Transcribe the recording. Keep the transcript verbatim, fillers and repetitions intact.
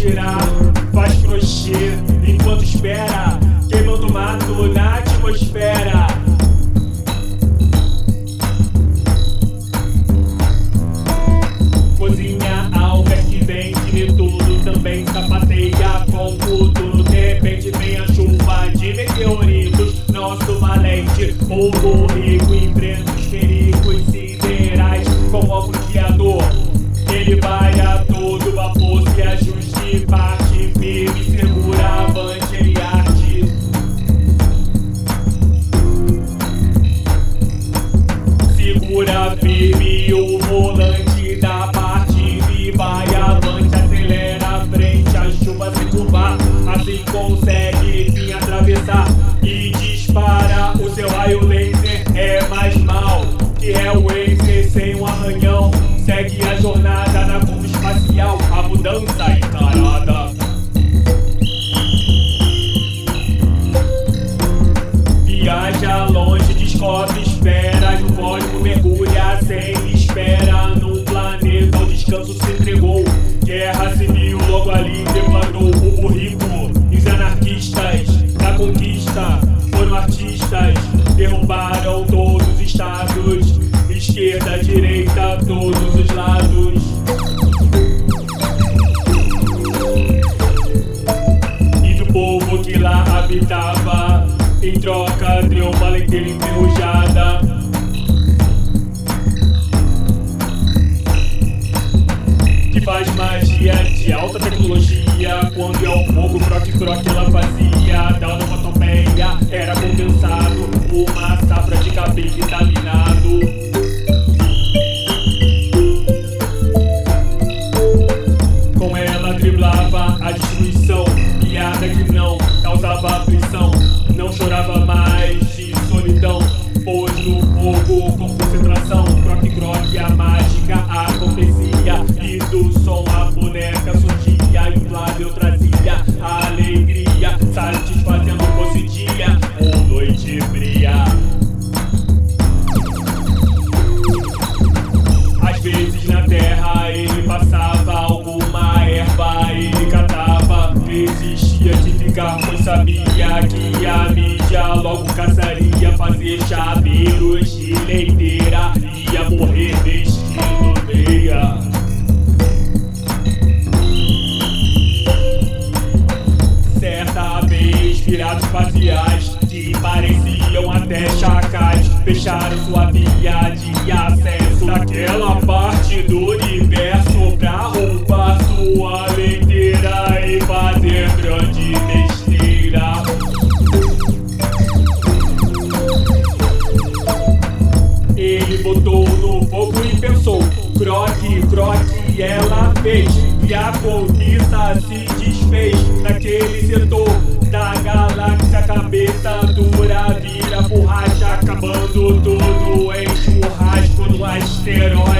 tirar, faz crochê enquanto espera, queimando mato na atmosfera. Cozinha alga que vem de tudo, também sapateia com futuro. De repente vem a chuva de meteoritos, nosso valente povo rico enfrenta os perigos siderais com óculos guiador. Ele vai a todo vapor, se ajuste, parte firme, segura, avante, ele arte. Segura firme o volante da parte e vai avante, acelera a frente, a chuva se curvar, assim consegue enfim atravessar e dispara o seu raio laser. É mais mal que Hellraiser sem um arranhão, segue a jornada na curva espacial, a mudança encarada. Viaja longe, descobre esferas, no código mergulha sem espera, num planeta o descanso se entregou. Guerra civil logo ali declarou o currículo. Os anarquistas da conquista foram artistas, derrubaram todos os estados, esquerda, direita, todos os lados. E do povo que lá habitava, em troca deu uma leiteira enferrujada. Que faz magia de alta tecnologia, quando é o fogo, croque-croque ela fazia. Da onomatopeia era condensado, uma safra de cabelo vitaminado. Com ela driblava a destruição, piada que não causava aflição. Não chorava mais de solidão, pôs no fogo com concentração. Croque-croque a mágica acontecia, e do som a boneca surgia, inflável trazia a alegria, satisfazendo fosse dia ou noite fria. Às vezes na terra ele passava, alguma erva ele catava, resistia de ficar, pois sabia que a mídia logo caçaria, fazer chaveiros de leiteira, ia morrer vestido meia. Certa vez piratas espaciais que pareciam até chacais fecharam sua via de acesso naquela parte do universo pra roubar sua leiteira e fazer grande besteira. Ele botou no fogo e pensou, croque, croque, ela fez, e a cobiça se desfez naquele setor da galáxia. Cabeça dura vira borracha, acabando tudo em churrasco no asteroide.